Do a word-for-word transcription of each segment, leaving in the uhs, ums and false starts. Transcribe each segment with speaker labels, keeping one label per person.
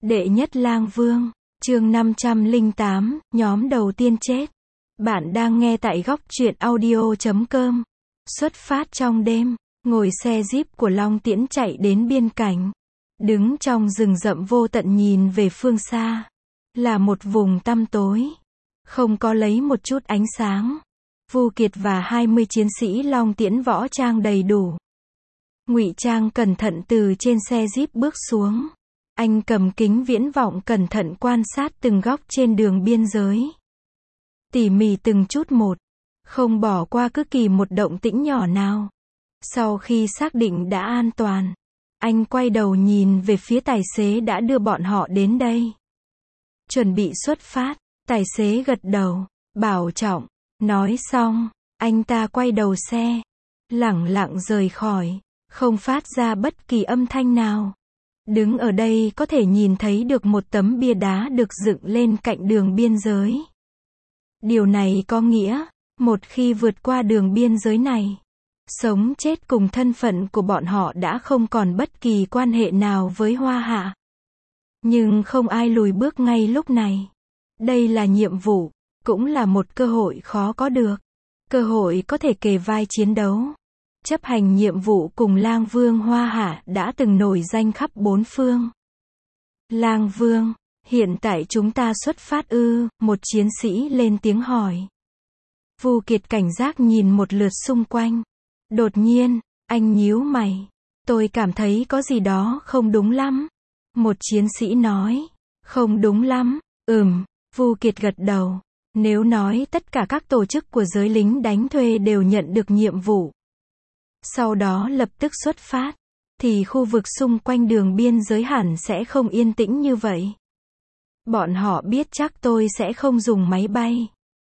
Speaker 1: Đệ nhất lang vương, chương năm trăm lẻ tám, nhóm đầu tiên chết. Bạn đang nghe tại góc truyện audio chấm com. Xuất phát trong đêm, ngồi xe jeep của Long Tiễn chạy đến biên cảnh. Đứng trong rừng rậm vô tận nhìn về phương xa. Là một vùng tăm tối. Không có lấy một chút ánh sáng. Vu Kiệt và hai mươi chiến sĩ Long Tiễn võ trang đầy đủ. Ngụy Trang cẩn thận từ trên xe jeep bước xuống. Anh cầm kính viễn vọng cẩn thận quan sát từng góc trên đường biên giới. Tỉ mỉ từng chút một. Không bỏ qua cứ kỳ một động tĩnh nhỏ nào. Sau khi xác định đã an toàn, anh quay đầu nhìn về phía tài xế đã đưa bọn họ đến đây. Chuẩn bị xuất phát, tài xế gật đầu, bảo trọng. Nói xong, anh ta quay đầu xe, lẳng lặng rời khỏi, không phát ra bất kỳ âm thanh nào. Đứng ở đây có thể nhìn thấy được một tấm bia đá được dựng lên cạnh đường biên giới. Điều này có nghĩa, một khi vượt qua đường biên giới này, sống chết cùng thân phận của bọn họ đã không còn bất kỳ quan hệ nào với Hoa Hạ. Nhưng không ai lùi bước ngay lúc này. Đây là nhiệm vụ, cũng là một cơ hội khó có được. Cơ hội có thể kề vai chiến đấu. Chấp hành nhiệm vụ cùng Lang Vương Hoa Hạ đã từng nổi danh khắp bốn phương. Lang Vương, hiện tại chúng ta xuất phát ư? Một chiến sĩ lên tiếng hỏi. Vu Kiệt cảnh giác nhìn một lượt xung quanh. Đột nhiên, anh nhíu mày. Tôi cảm thấy có gì đó không đúng lắm. Một chiến sĩ nói. Không đúng lắm, ừm, Vu Kiệt gật đầu. Nếu nói tất cả các tổ chức của giới lính đánh thuê đều nhận được nhiệm vụ, sau đó lập tức xuất phát, thì khu vực xung quanh đường biên giới hẳn sẽ không yên tĩnh như vậy. Bọn họ biết chắc tôi sẽ không dùng máy bay,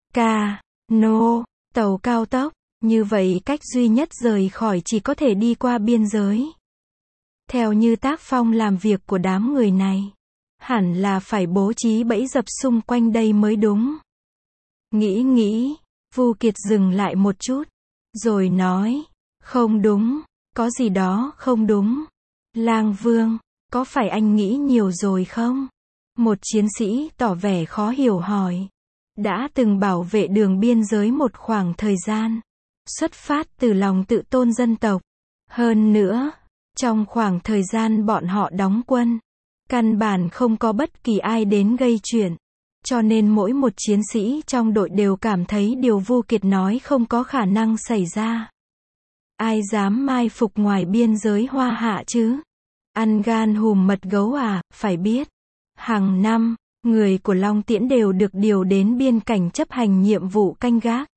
Speaker 1: cano, tàu cao tốc, như vậy cách duy nhất rời khỏi chỉ có thể đi qua biên giới. Theo như tác phong làm việc của đám người này, hẳn là phải bố trí bẫy dập xung quanh đây mới đúng. Nghĩ nghĩ, Vu Kiệt dừng lại một chút, rồi nói. Không đúng, có gì đó không đúng. Lang Vương, có phải anh nghĩ nhiều rồi không? Một chiến sĩ tỏ vẻ khó hiểu hỏi. Đã từng bảo vệ đường biên giới một khoảng thời gian. Xuất phát từ lòng tự tôn dân tộc. Hơn nữa, trong khoảng thời gian bọn họ đóng quân, căn bản không có bất kỳ ai đến gây chuyện. Cho nên mỗi một chiến sĩ trong đội đều cảm thấy điều Vu Kiệt nói không có khả năng xảy ra. Ai dám mai phục ngoài biên giới Hoa Hạ chứ? Ăn gan hùm mật gấu à? Phải biết, hàng năm, người của Long Tiễn đều được điều đến biên cảnh chấp hành nhiệm vụ canh gác.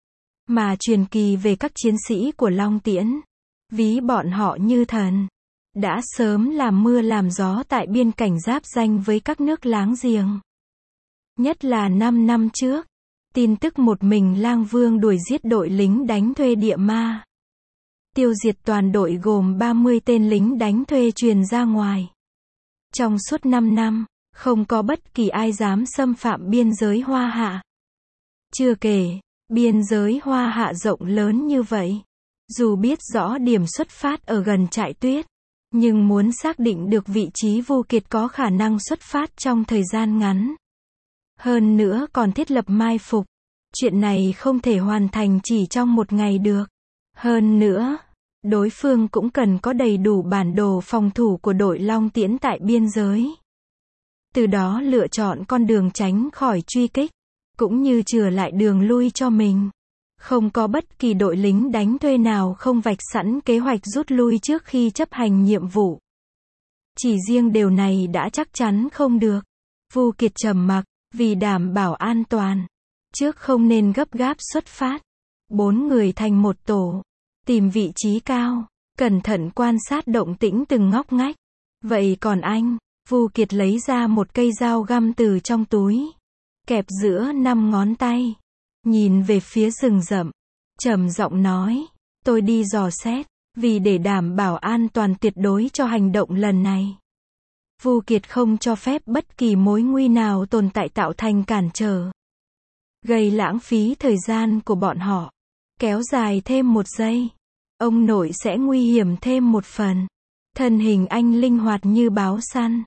Speaker 1: Mà truyền kỳ về các chiến sĩ của Long Tiễn, ví bọn họ như thần, đã sớm làm mưa làm gió tại biên cảnh giáp ranh với các nước láng giềng. Nhất là năm năm trước, tin tức một mình Lang Vương đuổi giết đội lính đánh thuê địa ma, tiêu diệt toàn đội gồm ba mươi tên lính đánh thuê truyền ra ngoài. Trong suốt năm năm, không có bất kỳ ai dám xâm phạm biên giới Hoa Hạ. Chưa kể, biên giới Hoa Hạ rộng lớn như vậy. Dù biết rõ điểm xuất phát ở gần trại tuyết, nhưng muốn xác định được vị trí Vu Kiệt có khả năng xuất phát trong thời gian ngắn. Hơn nữa còn thiết lập mai phục. Chuyện này không thể hoàn thành chỉ trong một ngày được. Hơn nữa, đối phương cũng cần có đầy đủ bản đồ phòng thủ của đội Long Tiễn tại biên giới. Từ đó lựa chọn con đường tránh khỏi truy kích, cũng như chừa lại đường lui cho mình. Không có bất kỳ đội lính đánh thuê nào không vạch sẵn kế hoạch rút lui trước khi chấp hành nhiệm vụ. Chỉ riêng điều này đã chắc chắn không được. Vu Kiệt trầm mặc, vì đảm bảo an toàn. Trước không nên gấp gáp xuất phát. Bốn người thành một tổ. Tìm vị trí cao, cẩn thận quan sát động tĩnh từng ngóc ngách. Vậy còn anh? Vu Kiệt lấy ra một cây dao găm từ trong túi, kẹp giữa năm ngón tay, nhìn về phía rừng rậm, trầm giọng nói, tôi đi dò xét, vì để đảm bảo an toàn tuyệt đối cho hành động lần này. Vu Kiệt không cho phép bất kỳ mối nguy nào tồn tại tạo thành cản trở, gây lãng phí thời gian của bọn họ. Kéo dài thêm một giây, ông nội sẽ nguy hiểm thêm một phần. Thân hình anh linh hoạt như báo săn,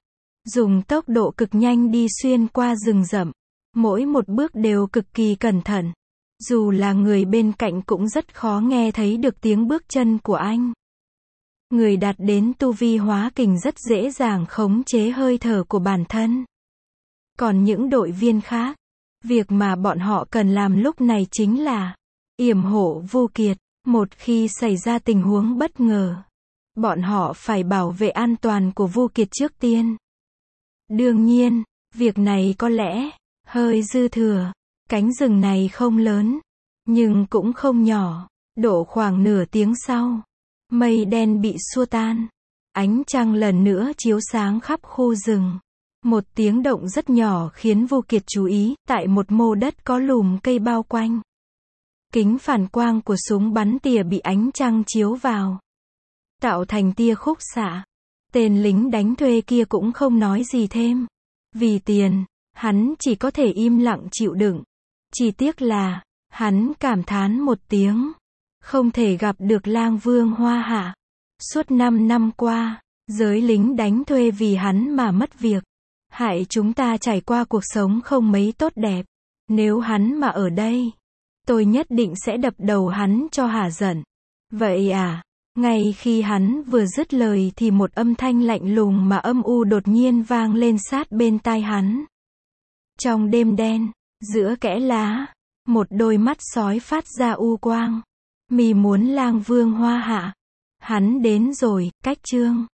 Speaker 1: dùng tốc độ cực nhanh đi xuyên qua rừng rậm. Mỗi một bước đều cực kỳ cẩn thận. Dù là người bên cạnh cũng rất khó nghe thấy được tiếng bước chân của anh. Người đạt đến tu vi hóa kình rất dễ dàng khống chế hơi thở của bản thân. Còn những đội viên khác, việc mà bọn họ cần làm lúc này chính là yểm hộ Vu Kiệt. Một khi xảy ra tình huống bất ngờ, bọn họ phải bảo vệ an toàn của Vu Kiệt trước tiên. Đương nhiên, việc này có lẽ hơi dư thừa. Cánh rừng này không lớn, nhưng cũng không nhỏ. Độ khoảng nửa tiếng sau, mây đen bị xua tan. Ánh trăng lần nữa chiếu sáng khắp khu rừng. Một tiếng động rất nhỏ khiến Vu Kiệt chú ý, tại một mô đất có lùm cây bao quanh. Kính phản quang của súng bắn tỉa bị ánh trăng chiếu vào, tạo thành tia khúc xạ. Tên lính đánh thuê kia cũng không nói gì thêm. Vì tiền, hắn chỉ có thể im lặng chịu đựng. Chỉ tiếc là, hắn cảm thán một tiếng. Không thể gặp được Lang Vương Hoa Hạ. Suốt năm năm qua, giới lính đánh thuê vì hắn mà mất việc. Hại chúng ta trải qua cuộc sống không mấy tốt đẹp. Nếu hắn mà ở đây, tôi nhất định sẽ đập đầu hắn cho hả giận. Vậy à? Ngay khi hắn vừa dứt lời thì một âm thanh lạnh lùng mà âm u đột nhiên vang lên sát bên tai hắn. Trong đêm đen, giữa kẽ lá, một đôi mắt sói phát ra u quang. Mì muốn Lang Vương Hoa Hạ. Hắn đến rồi, cách chương.